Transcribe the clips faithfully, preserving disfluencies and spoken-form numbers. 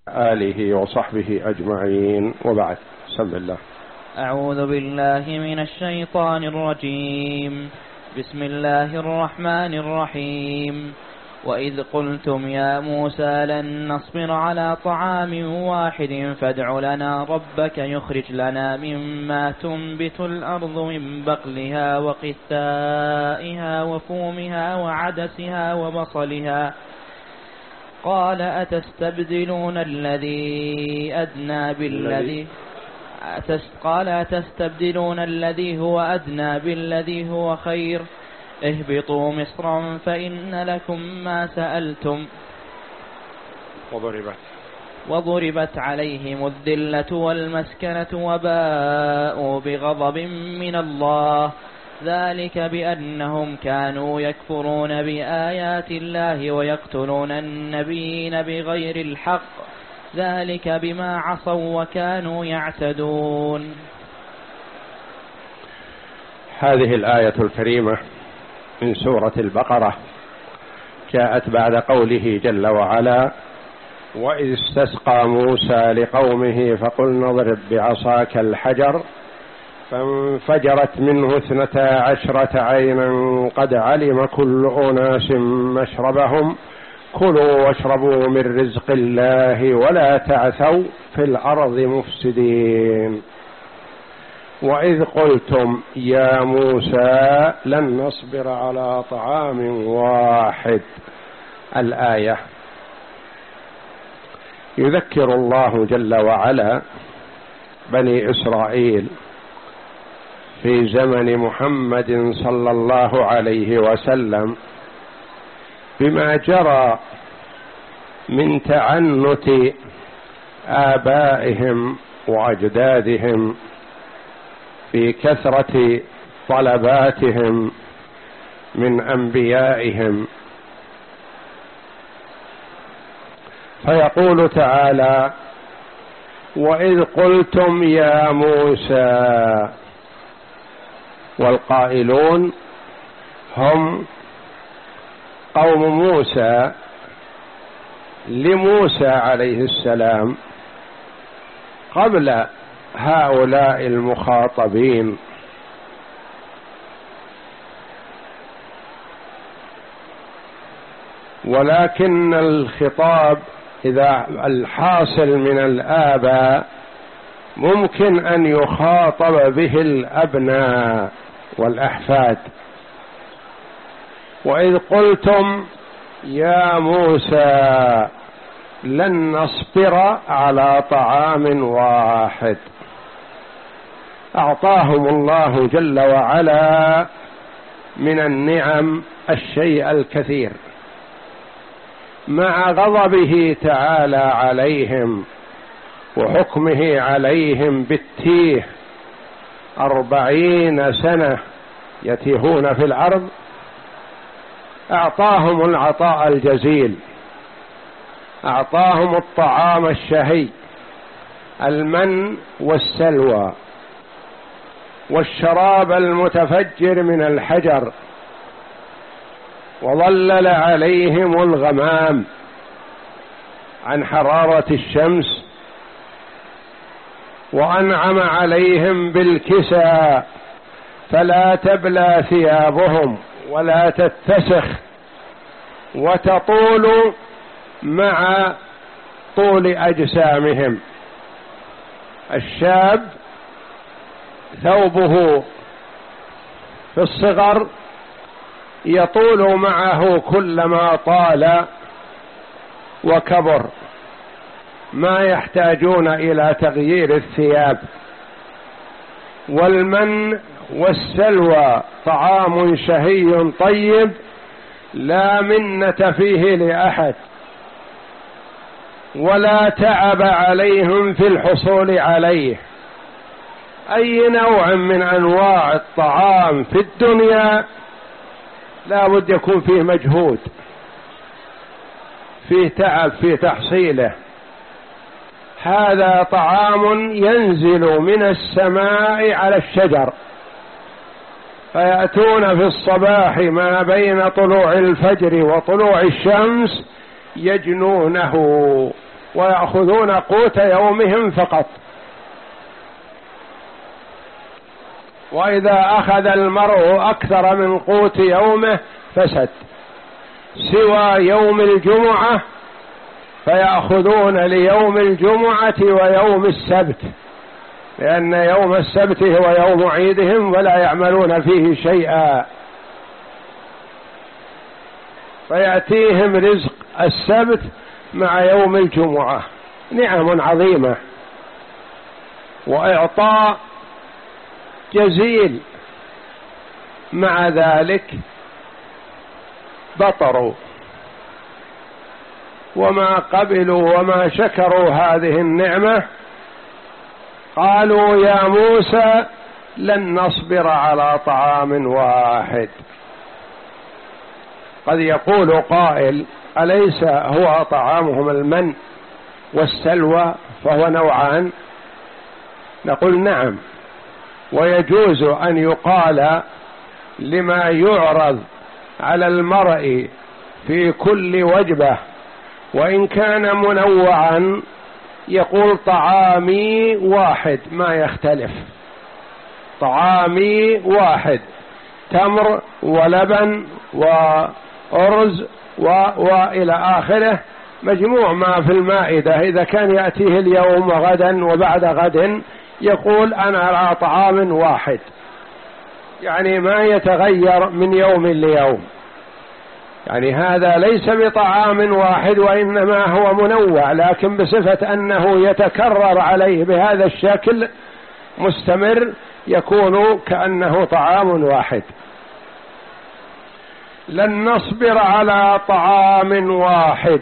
آله وصحبه أجمعين، وبعد. بسم الله. أعوذ بالله من الشيطان الرجيم. بسم الله الرحمن الرحيم. وإذ قلتم يا موسى لن نصبر على طعام واحد فادع لنا ربك يخرج لنا مما تنبت الأرض من بقلها وقثائها وفومها وعدسها وبصلها قال أتستبدلون الذي أدنى بالذي قال أتستبدلون الذي هو أدنى بالذي هو خير اهبطوا مصرا فإن لكم ما سألتم وضربت وضربت عليهم الذلة والمسكنة وباءوا بغضب من الله ذلك بأنهم كانوا يكفرون بآيات الله ويقتلون النبيين بغير الحق ذلك بما عصوا وكانوا يعتدون. هذه الآية الكريمة من سورة البقرة جاءت بعد قوله جل وعلا: وإذ استسقى موسى لقومه فقلنا اضرب بعصاك الحجر فانفجرت منه اثنتا عشرة عينا قد علم كل أناس مشربهم كلوا واشربوا من رزق الله ولا تعثوا في الأرض مفسدين. وإذ قلتم يا موسى لن نصبر على طعام واحد. الآية يذكر الله جل وعلا بني إسرائيل في زمن محمد صلى الله عليه وسلم بما جرى من تعنت آبائهم وأجدادهم في كثرة طلباتهم من أنبيائهم. فيقول تعالى: وإذ قلتم يا موسى، والقائلون هم قوم موسى لموسى عليه السلام قبل هؤلاء المخاطبين. ولكن الخطاب إذا الحاصل من الآباء ممكن أن يخاطب به الأبناء والأحفاد. وإذ قلتم يا موسى لن نصبر على طعام واحد، أعطاهم الله جل وعلا من النعم الشيء الكثير مع غضبه تعالى عليهم وحكمه عليهم بالتيه أربعين سنة يتيهون في الأرض. أعطاهم العطاء الجزيل، أعطاهم الطعام الشهي المن والسلوى والشراب المتفجر من الحجر، وظلل عليهم الغمام عن حرارة الشمس، وأنعم عليهم بالكسى فلا تبلى ثيابهم ولا تتسخ وتطول مع طول أجسامهم. الشاب ثوبه في الصغر يطول معه كلما طال وكبر، ما يحتاجون إلى تغيير الثياب. والمن والسلوى طعام شهي طيب لا منة فيه لأحد ولا تعب عليهم في الحصول عليه. أي نوع من أنواع الطعام في الدنيا لا بد يكون فيه مجهود، فيه تعب في تحصيله. هذا طعام ينزل من السماء على الشجر، فيأتون في الصباح ما بين طلوع الفجر وطلوع الشمس يجنونه ويأخذون قوت يومهم فقط. وإذا أخذ المرء أكثر من قوت يومه فسد، سوى يوم الجمعة فيأخذون ليوم الجمعة ويوم السبت، لأن يوم السبت هو يوم عيدهم ولا يعملون فيه شيئا، فيأتيهم رزق السبت مع يوم الجمعة. نعم عظيمة وإعطاء جزيل، مع ذلك بطروا وما قبلوا وما شكروا هذه النعمة. قالوا يا موسى لن نصبر على طعام واحد. قد يقول قائل أليس هو طعامهم المن والسلوى فهو نوعان؟ نقول نعم، ويجوز أن يقال لما يعرض على المرء في كل وجبة وإن كان منوعا يقول طعامي واحد ما يختلف، طعامي واحد، تمر ولبن وأرز و... وإلى آخره، مجموع ما في المائدة. إذا كان يأتيه اليوم وغدا وبعد غد يقول أنا على طعام واحد، يعني ما يتغير من يوم ليوم، يعني هذا ليس بطعام واحد وإنما هو منوع، لكن بصفة أنه يتكرر عليه بهذا الشكل مستمر يكون كأنه طعام واحد. لن نصبر على طعام واحد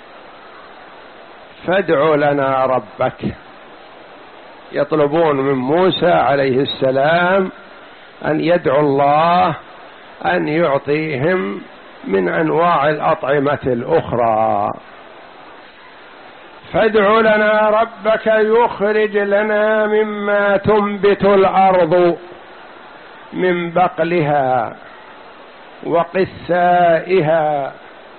فادع لنا ربك. يطلبون من موسى عليه السلام أن يدعو الله أن يعطيهم من أنواع الأطعمة الأخرى. فادع لنا ربك يخرج لنا مما تنبت الأرض من بقلها وقثائها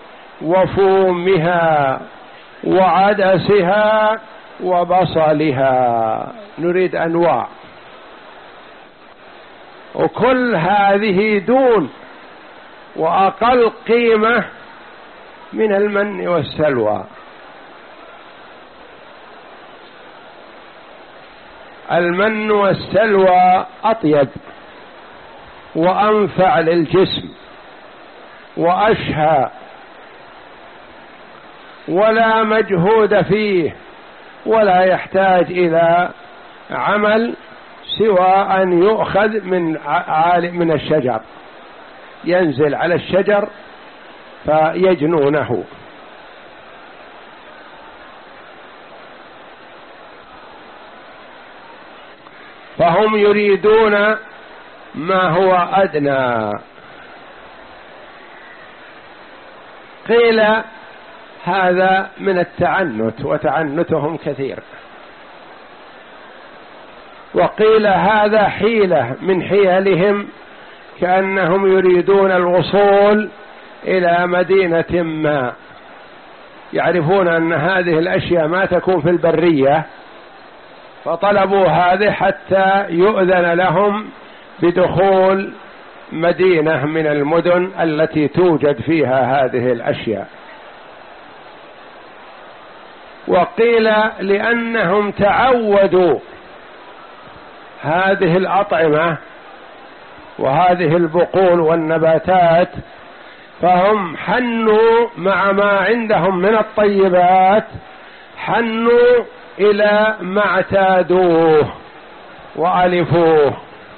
وفومها وعدسها وبصلها. نريد أنواع، وكل هذه دون وأقل قيمة من المن والسلوى. المن والسلوى أطيب وأنفع للجسم وأشهى ولا مجهود فيه ولا يحتاج إلى عمل سوى أن يؤخذ من عالم من الشجر، ينزل على الشجر فيجنونه. فهم يريدون ما هو أدنى. قيل هذا من التعنت وتعنتهم كثير، وقيل هذا حيلة من حيلهم كأنهم يريدون الوصول إلى مدينة ما، يعرفون أن هذه الأشياء ما تكون في البرية فطلبوا هذه حتى يؤذن لهم بدخول مدينة من المدن التي توجد فيها هذه الأشياء. وقيل لأنهم تعودوا هذه الأطعمة وهذه البقول والنباتات فهم حنوا مع ما عندهم من الطيبات، حنوا إلى ما اعتادوه وألفوه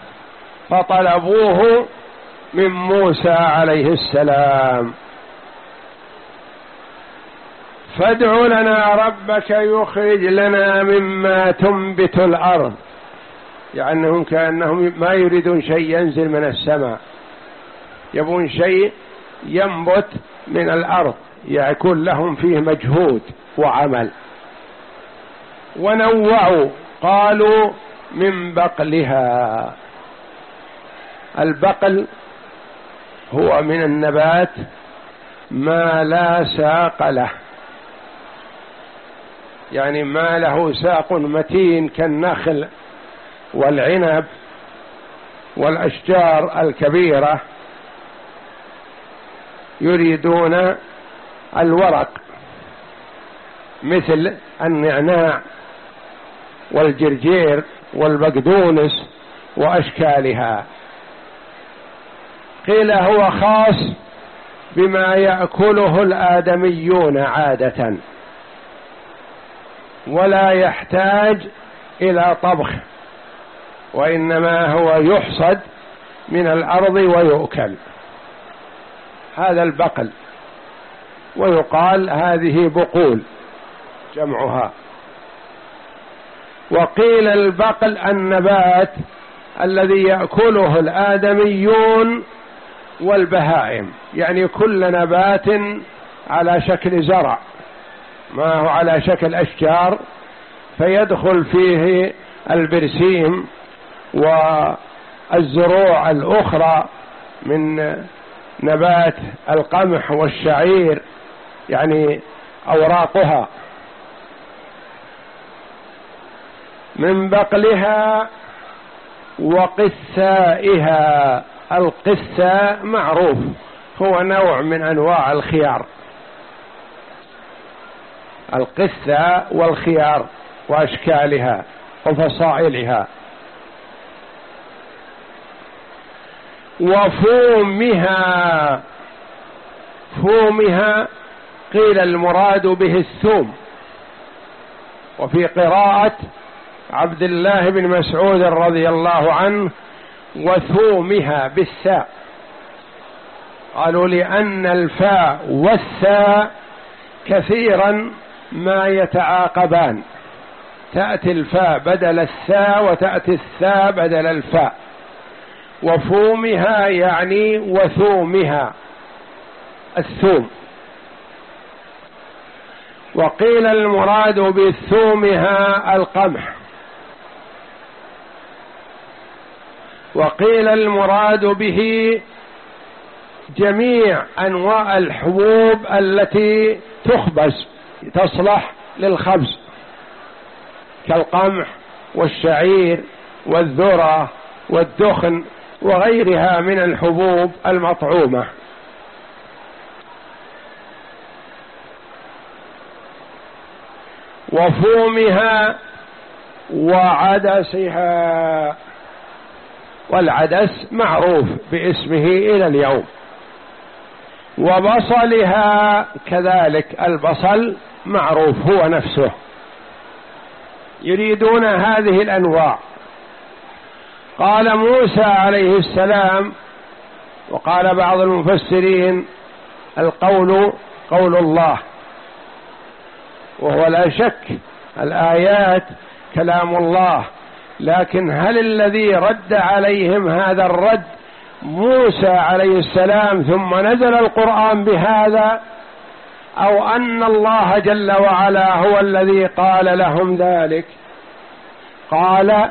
فطلبوه من موسى عليه السلام. فادع لنا ربك يخرج لنا مما تنبت الأرض، يعني كأنهم ما يريدون شيء ينزل من السماء، يبون شيء ينبت من الأرض يكون لهم فيه مجهود وعمل. ونوعوا قالوا من بقلها. البقل هو من النبات ما لا ساق له، يعني ما له ساق متين كالنخل والعنب والأشجار الكبيرة، يريدون الورق مثل النعناع والجرجير والبقدونس وأشكالها. قيل هو خاص بما يأكله الآدميون عادة، ولا يحتاج إلى طبخ، وإنما هو يحصد من الأرض ويؤكل. هذا البقل، ويقال هذه بقول جمعها. وقيل البقل النبات الذي يأكله الآدميون والبهائم، يعني كل نبات على شكل زرع، ما هو على شكل أشجار، فيدخل فيه البرسيم والزروع الأخرى من نبات القمح والشعير، يعني أوراقها. من بقلها وقثائها. القثاء معروف، هو نوع من أنواع الخيار، القثاء والخيار وأشكالها وفصائلها. وفومها. فومها قيل المراد به الثوم، وفي قراءة عبد الله بن مسعود رضي الله عنه وثومها بالثاء، قالوا لأن الفاء والثاء كثيرا ما يتعاقبان، تأتي الفاء بدل الثاء وتأتي الثاء بدل الفاء. وفومها يعني وثومها الثوم. وقيل المراد بثومها القمح، وقيل المراد به جميع أنواع الحبوب التي تخبز تصلح للخبز، كالقمح والشعير والذرة والدخن وغيرها من الحبوب المطعومة. وفومها وعدسها. والعدس معروف باسمه إلى اليوم. وبصلها كذلك، البصل معروف هو نفسه. يريدون هذه الأنواع. قال موسى عليه السلام، وقال بعض المفسرين القول قول الله، وهو لا شك الآيات كلام الله، لكن هل الذي رد عليهم هذا الرد موسى عليه السلام ثم نزل القرآن بهذا، أو أن الله جل وعلا هو الذي قال لهم ذلك؟ قال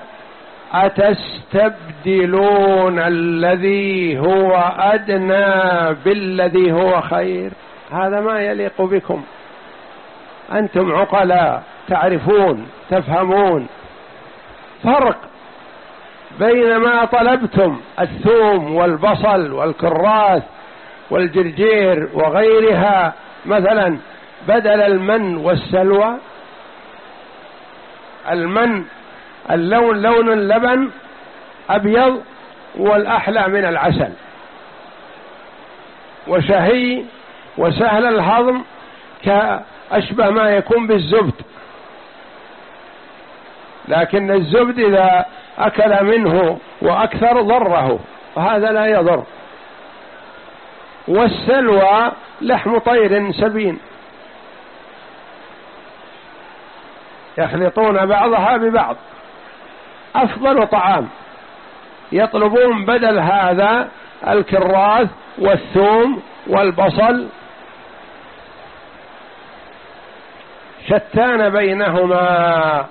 أتستبدلون الذي هو أدنى بالذي هو خير. هذا ما يليق بكم، أنتم عقلاء تعرفون تفهمون فرق بين ما طلبتم الثوم والبصل والكراث والجرجير وغيرها مثلا بدل المن والسلوى. المن اللون لون اللبن أبيض والأحلى من العسل، وشهي وسهل الهضم كأشبه ما يكون بالزبد، لكن الزبد إذا أكل منه وأكثر ضره، وهذا لا يضر. والسلوى لحم طير سبين، يخلطون بعضها ببعض، أفضل طعام. يطلبون بدل هذا الكراث والثوم والبصل، شتان بينهما.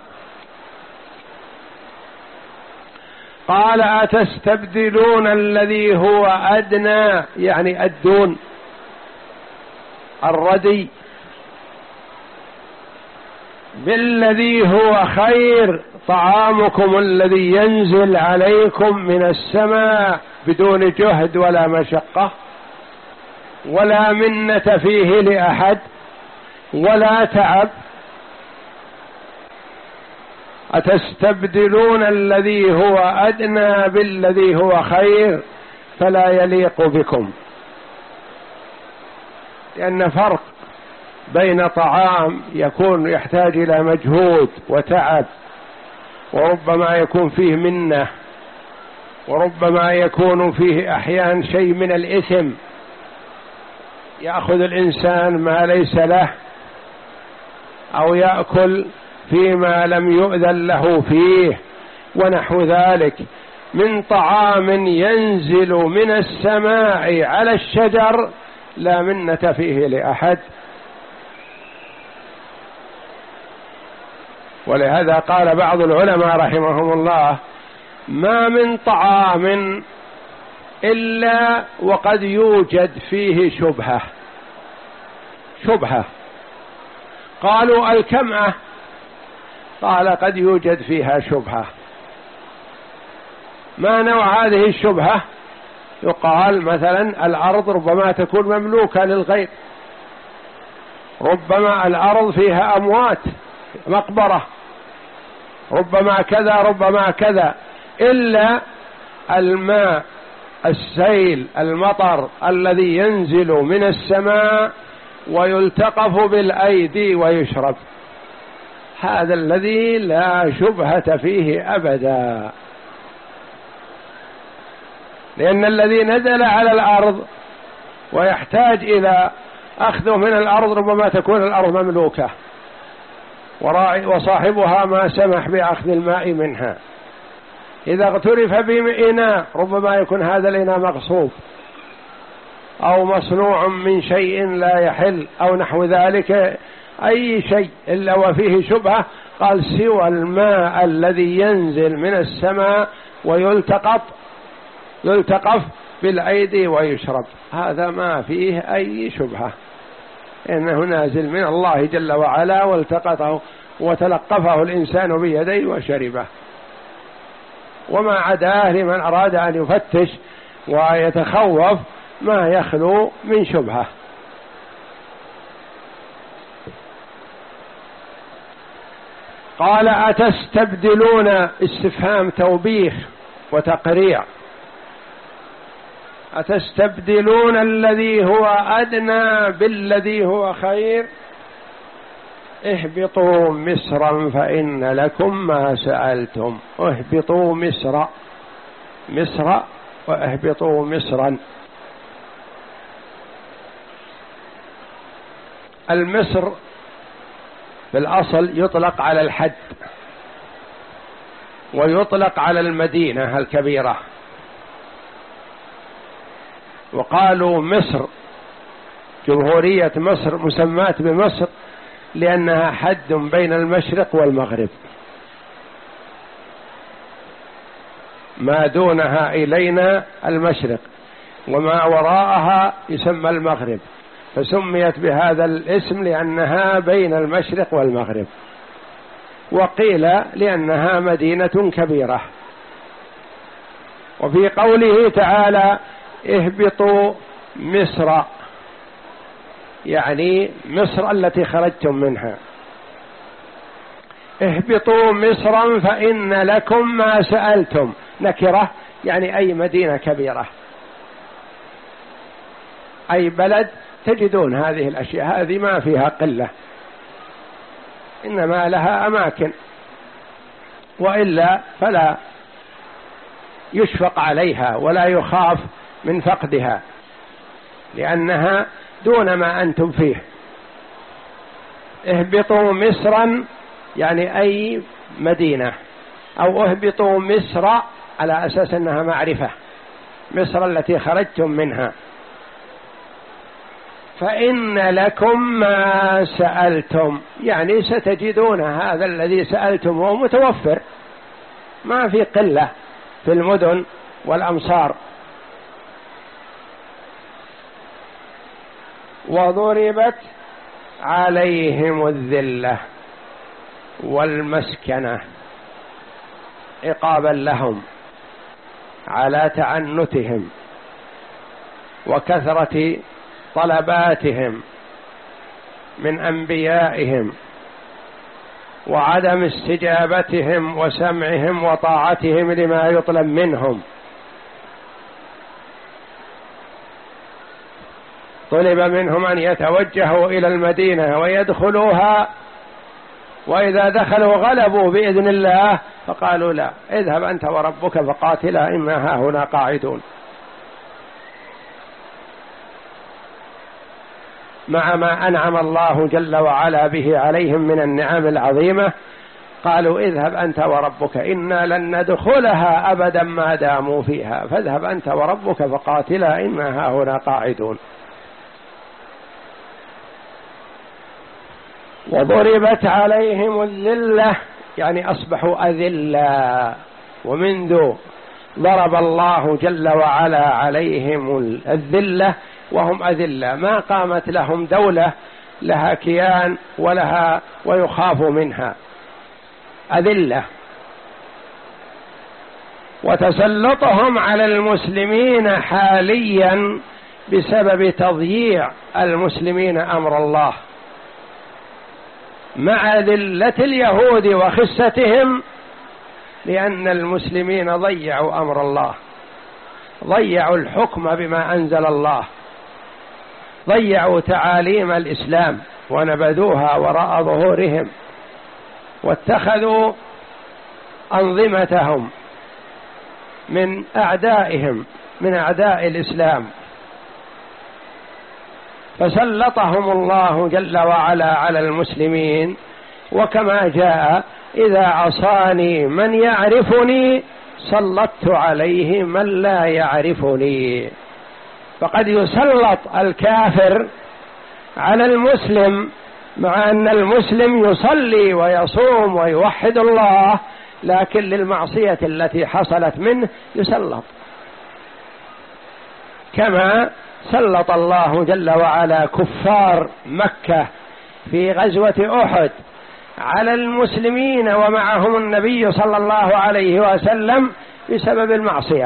قال أتستبدلون الذي هو أدنى، يعني الدون الردي، بالذي هو خير، طعامكم الذي ينزل عليكم من السماء بدون جهد ولا مشقة ولا منة فيه لأحد ولا تعب. أتستبدلون الذي هو أدنى بالذي هو خير فلا يليق بكم، لأن فرق بين طعام يكون يحتاج إلى مجهود وتعب وربما يكون فيه منة وربما يكون فيه أحيانا شيء من الإثم، يأخذ الإنسان ما ليس له أو يأكل فيما لم يؤذن له فيه ونحو ذلك، من طعام ينزل من السماء على الشجر لا منة فيه لأحد. ولهذا قال بعض العلماء رحمهم الله: ما من طعام إلا وقد يوجد فيه شبهة. شبهة قالوا الكمأة، قال قد يوجد فيها شبهة. ما نوع هذه الشبهة؟ يقال مثلا الأرض ربما تكون مملوكة للغير، ربما الأرض فيها أموات مقبرة، ربما كذا ربما كذا، إلا الماء السيل المطر الذي ينزل من السماء ويلتقف بالأيدي ويشرب، هذا الذي لا شبهة فيه أبدا. لأن الذي نزل على الأرض ويحتاج إلى أخذه من الأرض ربما تكون الأرض مملوكة وصاحبها ما سمح بأخذ الماء منها. إذا اغترف بإناء ربما يكون هذا الإناء مغصوب أو مصنوع من شيء لا يحل أو نحو ذلك، أي شيء إلا وفيه شبهة. قال سوى الماء الذي ينزل من السماء ويلتقط يلتقف بالأيدي ويشرب، هذا ما فيه أي شبهة، إنه نازل من الله جل وعلا والتقطه وتلقفه الإنسان بيديه وشربه. وما عداه لمن أراد أن يفتش ويتخوف ما يخلو من شبهة. قال أتستبدلون، استفهام توبيخ وتقريع، أتستبدلون الذي هو أدنى بالذي هو خير، اهبطوا مصرا فإن لكم ما سألتم. اهبطوا مصر، مصر واهبطوا مصرا. المصر في الأصل يطلق على الحد ويطلق على المدينة الكبيرة، وقالوا مصر جمهورية مصر مسماة بمصر لأنها حد بين المشرق والمغرب، ما دونها إلينا المشرق وما وراءها يسمى المغرب، فسميت بهذا الاسم لأنها بين المشرق والمغرب، وقيل لأنها مدينة كبيرة. وفي قوله تعالى اهبطوا مصر، يعني مصر التي خرجتم منها. اهبطوا مصرا فإن لكم ما سألتم، نكرة يعني أي مدينة كبيرة، أي بلد تجدون هذه الأشياء، هذه ما فيها قلة، إنما لها أماكن، وإلا فلا يشفق عليها ولا يخاف من فقدها لأنها دون ما أنتم فيه. اهبطوا مصرا يعني أي مدينة، أو اهبطوا مصر على أساس أنها معرفة، مصر التي خرجتم منها. فإن لكم ما سألتم، يعني ستجدون هذا الذي سألتم وهو متوفر، ما في قلة في المدن والأمصار. وضربت عليهم الذلة، والمسكنة عقابا لهم على تعنتهم وكثرة طلباتهم من أنبيائهم وعدم استجابتهم وسمعهم وطاعتهم لما يطلب منهم. طلب منهم أن يتوجهوا إلى المدينة ويدخلوها، وإذا دخلوا غلبوا بإذن الله، فقالوا لا، اذهب أنت وربك فقاتلا إنا هاهنا قاعدون، مع ما أنعم الله جل وعلا به عليهم من النعم العظيمة. قالوا اذهب أنت وربك إنا لن ندخلها أبدا ما داموا فيها، فاذهب أنت وربك فقاتلا إنا هاهنا قاعدون. وضربت عليهم الذلة، يعني أصبحوا أذلا، ومنذ ضرب الله جل وعلا عليهم الذلة وهم أذلة، ما قامت لهم دولة لها كيان ولها ويخاف منها، أذلة. وتسلطهم على المسلمين حاليا بسبب تضييع المسلمين أمر الله، مع ذلة اليهود وخستهم، لأن المسلمين ضيعوا أمر الله، ضيعوا الحكم بما أنزل الله، ضيعوا تعاليم الإسلام ونبذوها وراء ظهورهم، واتخذوا أنظمتهم من أعدائهم، من أعداء الإسلام، فسلطهم الله جل وعلا على المسلمين. وكما جاء إذا عصاني من يعرفني سلطت عليه من لا يعرفني. فقد يسلط الكافر على المسلم مع أن المسلم يصلي ويصوم ويوحد الله، لكن للمعصية التي حصلت منه يسلط، كما سلط الله جل وعلا كفار مكة في غزوة أحد على المسلمين ومعهم النبي صلى الله عليه وسلم بسبب المعصية،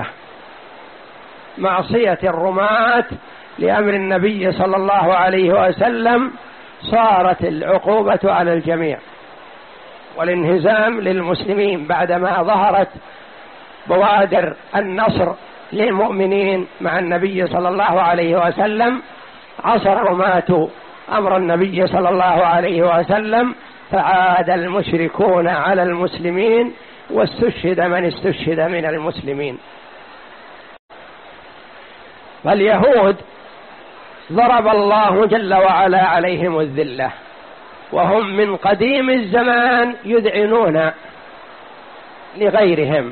معصية الرماة لأمر النبي صلى الله عليه وسلم، صارت العقوبة على الجميع والانهزام للمسلمين بعدما ظهرت بوادر النصر للمؤمنين مع النبي صلى الله عليه وسلم. عصر الرماة أمر النبي صلى الله عليه وسلم، فعاد المشركون على المسلمين، واستشهد من استشهد من المسلمين. فاليهود ضرب الله جل وعلا عليهم الذلة، وهم من قديم الزمان يذعنون لغيرهم.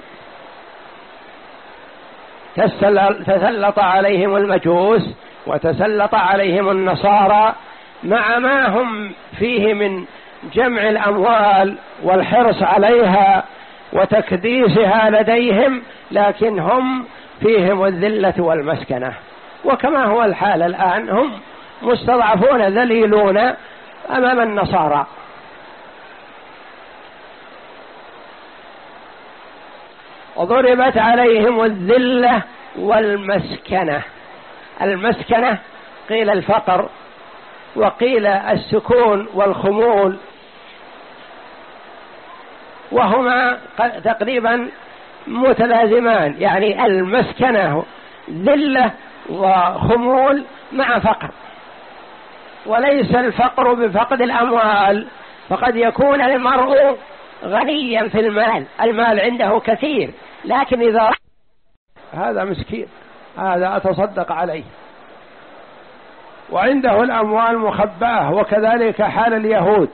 تسلط عليهم المجوس وتسلط عليهم النصارى، مع ما هم فيه من جمع الأموال والحرص عليها وتكديسها لديهم، لكن هم فيهم الذلة والمسكنة. وكما هو الحال الآن، هم مستضعفون ذليلون أمام النصارى. وضربت عليهم الذلة والمسكنة. المسكنة قيل الفقر، وقيل السكون والخمول، وهما تقريبا متلازمان، يعني المسكنة ذلة وخمول مع فقر. وليس الفقر بفقد الأموال، فقد يكون المرء غنيا في المال، المال عنده كثير، لكن إذا هذا مسكين، هذا أتصدق عليه، وعنده الأموال مخبأة. وكذلك حال اليهود،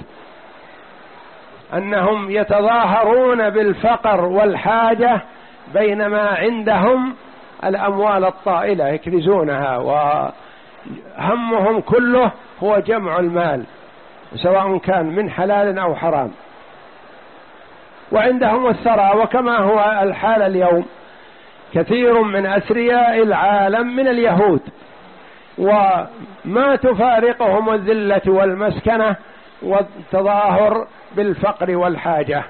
أنهم يتظاهرون بالفقر والحاجة بينما عندهم الأموال الطائلة يكنزونها، وهمهم كله هو جمع المال سواء كان من حلال أو حرام، وعندهم الثراء. وكما هو الحال اليوم، كثير من أثرياء العالم من اليهود، وما تفارقهم الذلة والمسكنة والتظاهر بالفقر والحاجة.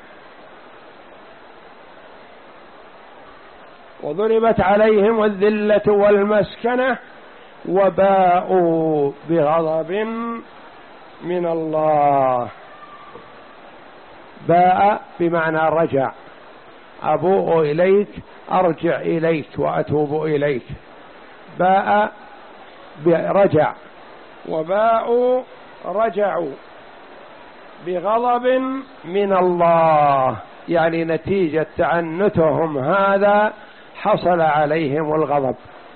وضربت عليهم الذلة والمسكنة وباءوا بغضب من الله. باء بمعنى رجع، أبوء إليك، أرجع إليك وأتوب إليك. باء برجع، وباءوا رجعوا بغضب من الله، يعني نتيجة تعنتهم هذا حصل عليهم الغضب.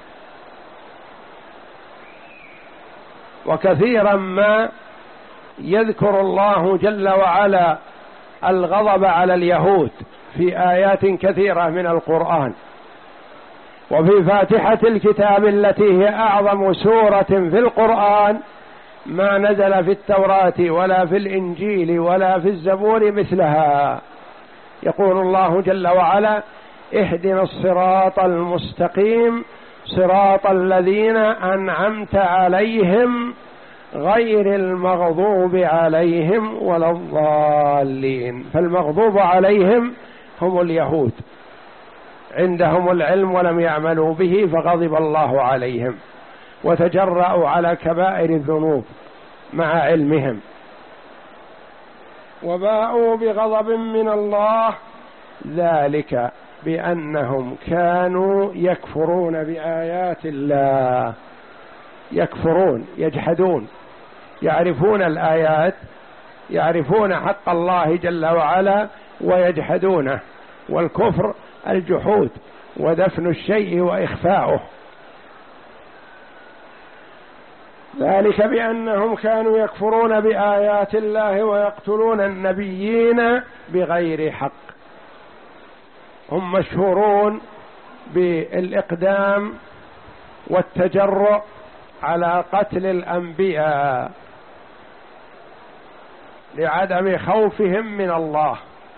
وكثيرا ما يذكر الله جل وعلا الغضب على اليهود في آيات كثيرة من القرآن، وفي فاتحة الكتاب التي هي أعظم سورة في القرآن ما نزل في التوراة ولا في الإنجيل ولا في الزبور مثلها. يقول الله جل وعلا: اهدنا الصراط المستقيم صراط الذين أنعمت عليهم غير المغضوب عليهم ولا الضالين. فالمغضوب عليهم هم اليهود، عندهم العلم ولم يعملوا به فغضب الله عليهم وتجرأوا على كبائر الذنوب مع علمهم. وباءوا بغضب من الله ذلك بأنهم كانوا يكفرون بآيات الله. يكفرون، يجحدون، يعرفون الآيات، يعرفون حق الله جل وعلا ويجحدونه. والكفر الجحود ودفن الشيء وإخفاؤه. ذلك بأنهم كانوا يكفرون بآيات الله ويقتلون النبيين بغير حق. هم مشهورون بالإقدام والتجرؤ على قتل الأنبياء لعدم خوفهم من الله.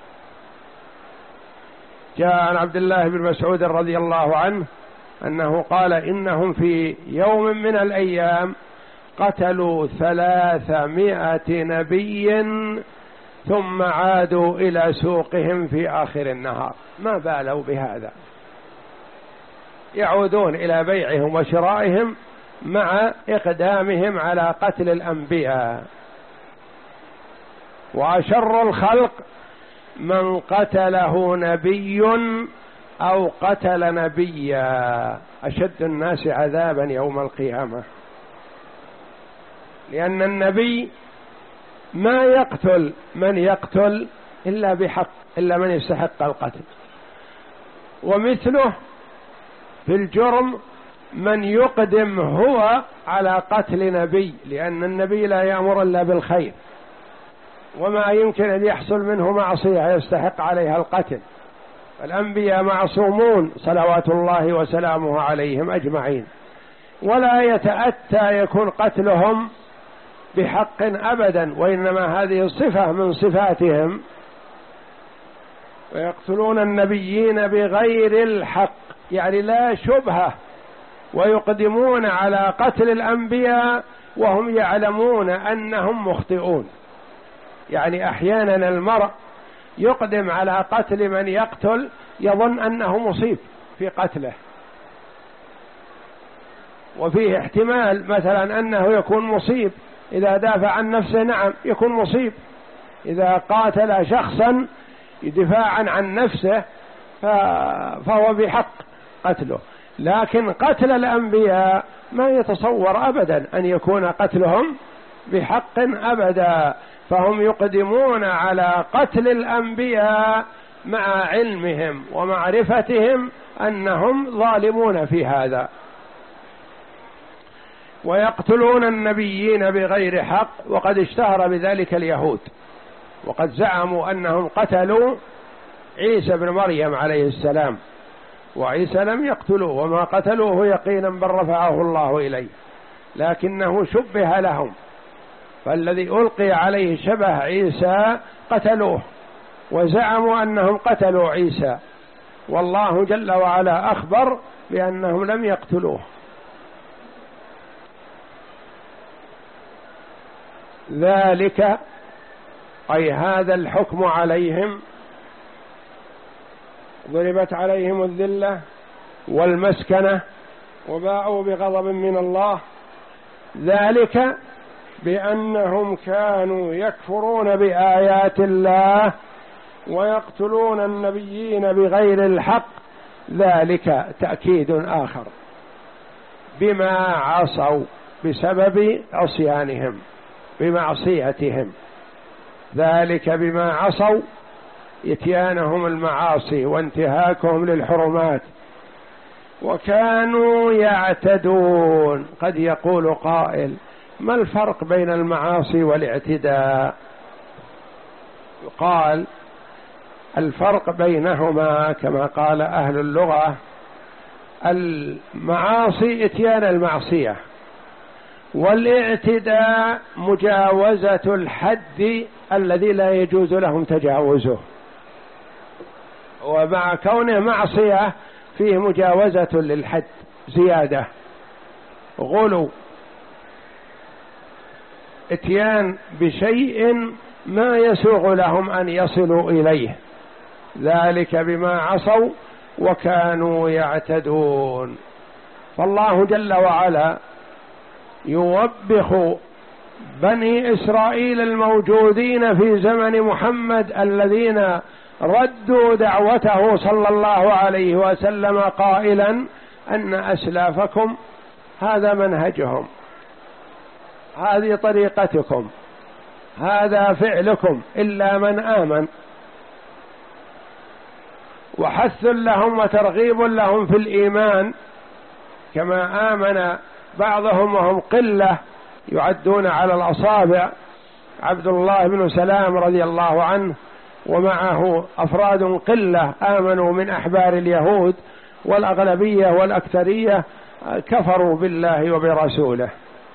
جاء عن عبد الله بن مسعود رضي الله عنه أنه قال: إنهم في يوم من الأيام قتلوا ثلاثمائة نبي ثم عادوا إلى سوقهم في آخر النهار. ما بالوا بهذا، يعودون إلى بيعهم وشرائهم مع إقدامهم على قتل الأنبياء. وأشر الخلق من قتله نبي أو قتل نبيا، أشد الناس عذابا يوم القيامة، لأن النبي ما يقتل من يقتل إلا بحق، إلا من يستحق القتل. ومثله في الجرم من يقدم هو على قتل نبي، لأن النبي لا يأمر إلا بالخير، وما يمكن أن يحصل منه معصية يستحق عليها القتل. الأنبياء معصومون صلوات الله وسلامه عليهم أجمعين، ولا يتأتى يكون قتلهم بحق أبدا، وإنما هذه صفة من صفاتهم. ويقتلون النبيين بغير الحق، يعني لا شبهة، ويقدمون على قتل الأنبياء وهم يعلمون أنهم مخطئون. يعني أحيانا المرء يقدم على قتل من يقتل يظن أنه مصيب في قتله، وفيه احتمال مثلا أنه يكون مصيب إذا دافع عن نفسه، نعم يكون مصيب. إذا قاتل شخصا دفاعا عن نفسه فهو بحق قتله، لكن قتل الأنبياء ما يتصور أبدا أن يكون قتلهم بحق أبدا، فهم يقدمون على قتل الأنبياء مع علمهم ومعرفتهم أنهم ظالمون في هذا. ويقتلون النبيين بغير حق، وقد اشتهر بذلك اليهود، وقد زعموا أنهم قتلوا عيسى بن مريم عليه السلام، وعيسى لم يقتلوه وما قتلوه يقينا بل رفعه الله إليه، لكنه شبه لهم، فالذي ألقي عليه شبه عيسى قتلوه وزعموا أنهم قتلوا عيسى، والله جل وعلا أخبر بأنهم لم يقتلوه. ذلك أي هذا الحكم عليهم، ضربت عليهم الذلة والمسكنة وباءوا بغضب من الله، ذلك بأنهم كانوا يكفرون بآيات الله ويقتلون النبيين بغير الحق، ذلك تأكيد آخر بما عصوا بسبب عصيانهم بمعصيتهم، ذلك بما عصوا إتيانهم المعاصي وانتهاكهم للحرمات، وكانوا يعتدون. قد يقول قائل: ما الفرق بين المعاصي والاعتداء؟ يقال الفرق بينهما كما قال أهل اللغة: المعاصي إتيان المعصية، والاعتداء مجاوزة الحد الذي لا يجوز لهم تجاوزه، ومع كونه معصية فيه مجاوزة للحد، زيادة، غلو، اتيان بشيء ما يسوغ لهم أن يصلوا إليه، ذلك بما عصوا وكانوا يعتدون. فالله جل وعلا يوبخ بني إسرائيل الموجودين في زمن محمد الذين ردوا دعوته صلى الله عليه وسلم قائلا أن أسلافكم هذا منهجهم، هذه طريقتكم، هذا فعلكم إلا من آمن، وحث لهم وترغيب لهم في الإيمان، كما آمن بعضهم وهم قلة يعدون على الأصابع، عبد الله بن سلام رضي الله عنه ومعه أفراد قلة آمنوا من أحبار اليهود، والأغلبية والأكثرية كفروا بالله وبرسوله.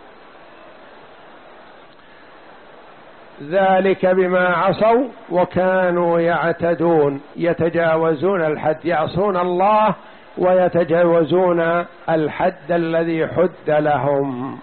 ذلك بما عصوا وكانوا يعتدون، يتجاوزون الحد، يعصون الله ويتجاوزون الحد الذي حد لهم.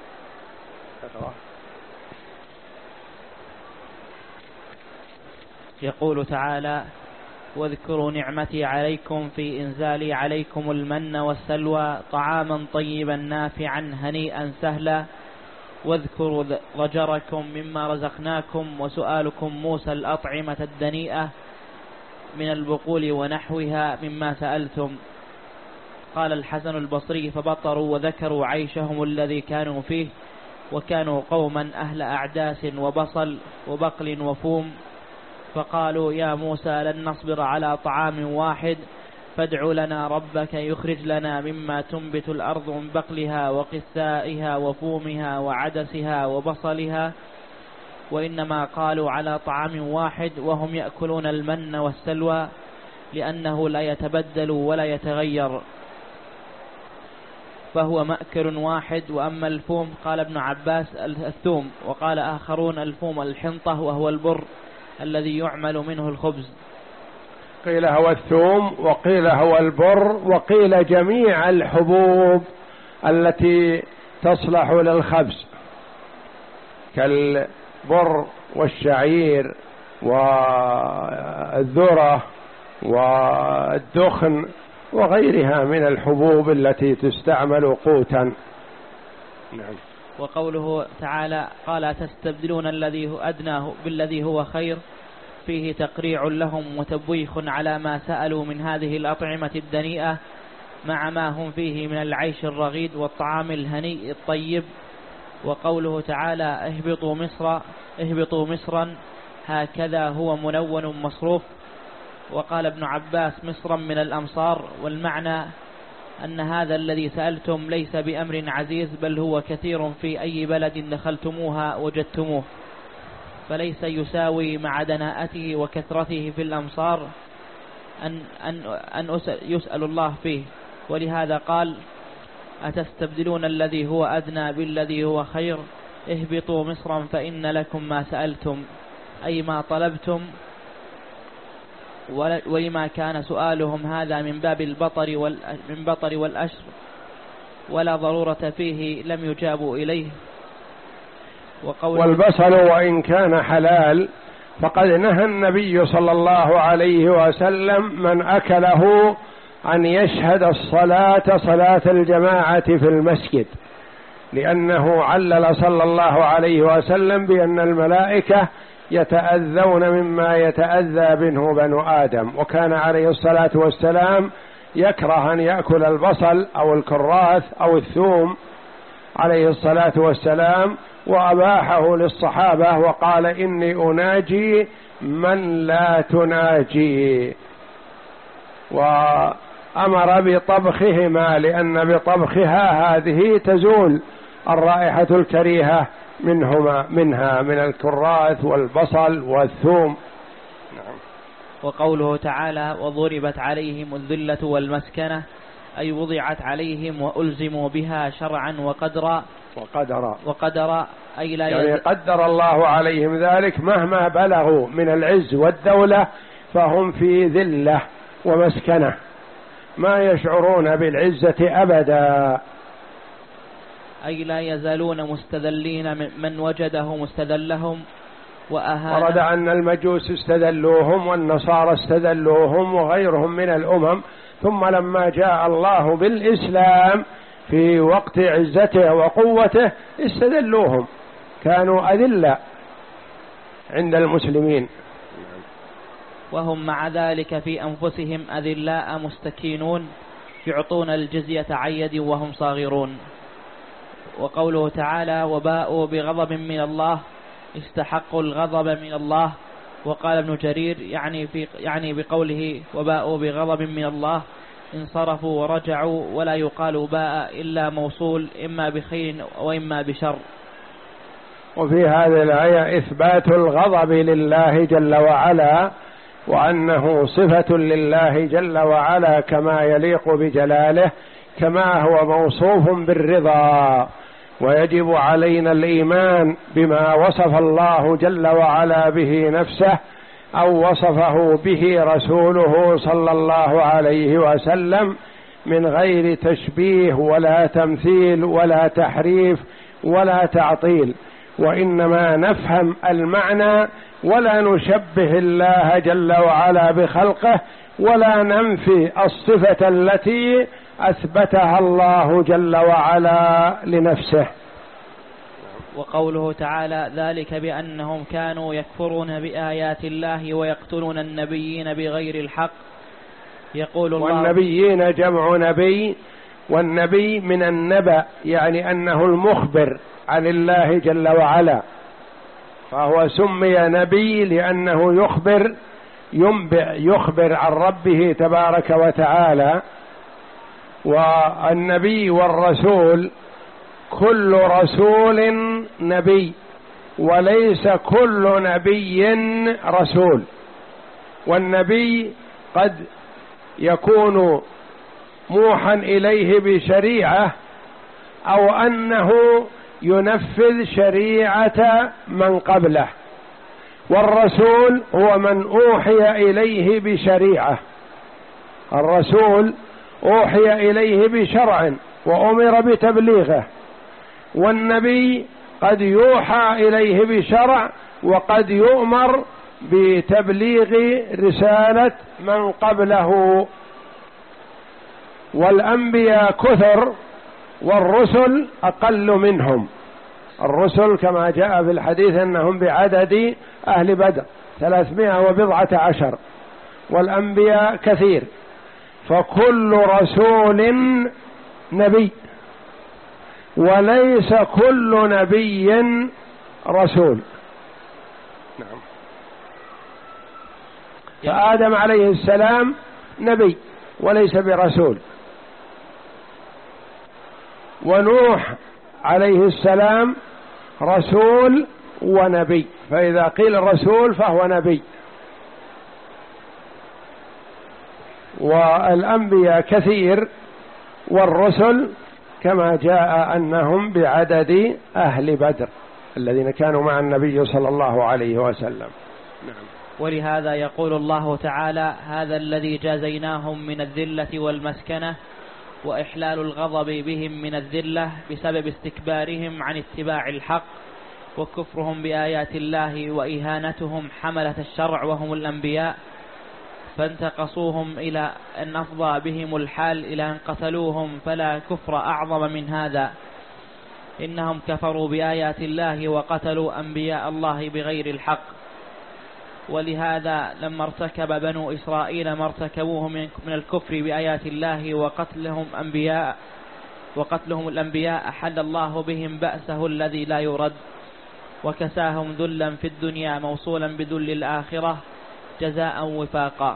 يقول تعالى: واذكروا نعمتي عليكم في إنزالي عليكم المن والسلوى طعاما طيبا نافعا هنيئا سهلا، واذكروا ضجركم مما رزقناكم وسؤالكم موسى الأطعمة الدنيئة من البقول ونحوها مما سألتم. قال الحسن البصري: فبطروا وذكروا عيشهم الذي كانوا فيه، وكانوا قوما أهل أعداس وبصل وبقل وفوم، فقالوا: يا موسى لن نصبر على طعام واحد فادع لنا ربك يخرج لنا مما تنبت الأرض من بقلها وقثائها وفومها وعدسها وبصلها. وإنما قالوا على طعام واحد وهم يأكلون المن والسلوى، لأنه لا يتبدل ولا يتغير، فهو مأكل واحد. وأما الفوم قال ابن عباس الثوم، وقال آخرون الفوم الحنطة وهو البر الذي يعمل منه الخبز. قيل هو الثوم، وقيل هو البر، وقيل جميع الحبوب التي تصلح للخبز كالبر والشعير والذرة والدخن وغيرها من الحبوب التي تستعمل قوتا. نعم. وقوله تعالى: قال تستبدلون الذي هو أدنى بالذي هو خير، فيه تقريع لهم وتبويخ على ما سألوا من هذه الأطعمة الدنيئة مع ما هم فيه من العيش الرغيد والطعام الهنيء الطيب. وقوله تعالى: اهبطوا مصر اهبطوا مصرا، هكذا هو منون مصروف. وقال ابن عباس: مصرا من الأمصار، والمعنى أن هذا الذي سألتم ليس بأمر عزيز، بل هو كثير في أي بلد دخلتموها وجدتموه، فليس يساوي مع دناءته وكثرته في الأمصار أن, أن, أن يسأل الله فيه. ولهذا قال: أتستبدلون الذي هو أدنى بالذي هو خير، اهبطوا مصرا فإن لكم ما سألتم، أي ما طلبتم. ولما كان سؤالهم هذا من باب البطر من بطر والأشر ولا ضرورة فيه لم يجابوا إليه. والبصل وإن كان حلال فقد نهى النبي صلى الله عليه وسلم من أكله أن يشهد الصلاة صلاة الجماعة في المسجد، لأنه علل صلى الله عليه وسلم بأن الملائكة يتأذون مما يتأذى منه بنو آدم، وكان عليه الصلاة والسلام يكره أن يأكل البصل أو الكراث أو الثوم عليه الصلاة والسلام، وأباحه للصحابة وقال إني أناجي من لا تناجي، وأمر بطبخهما لأن بطبخها هذه تزول الرائحة الكريهة منهما منها من الكراث والبصل والثوم. نعم. وقوله تعالى وضربت عليهم الذلة والمسكنة أي وضعت عليهم وألزموا بها شرعا وقدرا وقدرا وقدرا أي لا يعني قدر الله عليهم ذلك مهما بلغوا من العز والدولة فهم في ذلة ومسكنة، ما يشعرون بالعزة أبدا، أي لا يزالون مستذلين من وجده مستذلهم وأهانهم. ورد أن المجوس استذلوهم والنصارى استذلوهم وغيرهم من الأمم، ثم لما جاء الله بالإسلام في وقت عزته وقوته استذلوهم، كانوا أذلة عند المسلمين، وهم مع ذلك في أنفسهم أذلاء مستكينون يعطون الجزية عن يد وهم صاغرون. وقوله تعالى وباءوا بغضب من الله استحقوا الغضب من الله. وقال ابن جرير يعني, في يعني بقوله وباءوا بغضب من الله انصرفوا ورجعوا، ولا يقال باء إلا موصول إما بخير وإما بشر. وفي هذه الآية إثبات الغضب لله جل وعلا، وأنه صفة لله جل وعلا كما يليق بجلاله، كما هو موصوف بالرضا. ويجب علينا الإيمان بما وصف الله جل وعلا به نفسه أو وصفه به رسوله صلى الله عليه وسلم من غير تشبيه ولا تمثيل ولا تحريف ولا تعطيل، وإنما نفهم المعنى ولا نشبه الله جل وعلا بخلقه ولا ننفي الصفة التي أثبتها الله جل وعلا لنفسه. وقوله تعالى ذلك بأنهم كانوا يكفرون بآيات الله ويقتلون النبيين بغير الحق. يقول الله والنبيين جمع نبي، والنبي من النبأ يعني أنه المخبر عن الله جل وعلا، فهو سمي نبي لأنه يخبر ينبئ يخبر عن ربه تبارك وتعالى. والنبي والرسول كل رسول نبي، وليس كل نبي رسول. والنبي قد يكون موحى إليه بشريعة أو أنه ينفذ شريعة من قبله، والرسول هو من أوحي إليه بشريعة. الرسول أوحي إليه بشرع وأمر بتبليغه، والنبي قد يوحى إليه بشرع وقد يؤمر بتبليغ رسالة من قبله. والأنبياء كثر والرسل أقل منهم. الرسل كما جاء في الحديث أنهم بعدد أهل بدر ثلاثمائة وبضعة عشر، والأنبياء كثير، فكل رسول نبي وليس كل نبي رسول. نعم. فآدم عليه السلام نبي وليس برسول، ونوح عليه السلام رسول ونبي، فإذا قيل رسول فهو نبي. والأنبياء كثير والرسل كما جاء أنهم بعدد أهل بدر الذين كانوا مع النبي صلى الله عليه وسلم. نعم. ولهذا يقول الله تعالى هذا الذي جازيناهم من الذلة والمسكنة وإحلال الغضب بهم من الذلة بسبب استكبارهم عن اتباع الحق وكفرهم بآيات الله وإهانتهم حملة الشرع وهم الأنبياء، فانتقصوهم إلى أن أفضى بهم الحال إلى أن قتلوهم، فلا كفر أعظم من هذا. إنهم كفروا بآيات الله وقتلوا أنبياء الله بغير الحق. ولهذا لما ارتكب بنو إسرائيل ما ارتكبوه من الكفر بآيات الله وقتلهم أنبياء وقتلهم الأنبياء أحل الله بهم بأسه الذي لا يرد، وكساهم ذلا في الدنيا موصولا بذل الآخرة جزاء وفاقا.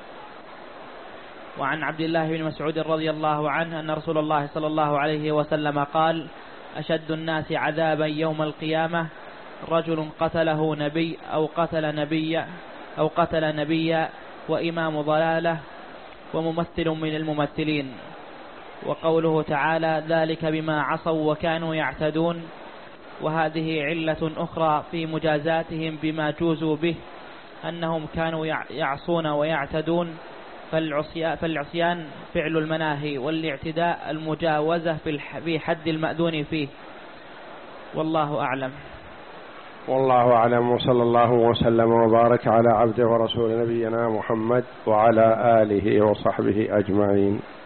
وعن عبد الله بن مسعود رضي الله عنه أن رسول الله صلى الله عليه وسلم قال: أشد الناس عذابا يوم القيامة رجل قتله نبي أو قتل نبيا أو قتل نبيا وإمام ضلالة وممثل من الممثلين. وقوله تعالى: ذلك بما عصوا وكانوا يعتدون. وهذه علة أخرى في مجازاتهم بما جوزوا به، أنهم كانوا يعصون ويعتدون، فالعصيان فعل المناهي، والاعتداء المجاوزة في حد المأذون فيه. والله أعلم. والله أعلم، وصلى الله وسلم وبارك على عبده ورسول نبينا محمد وعلى آله وصحبه أجمعين.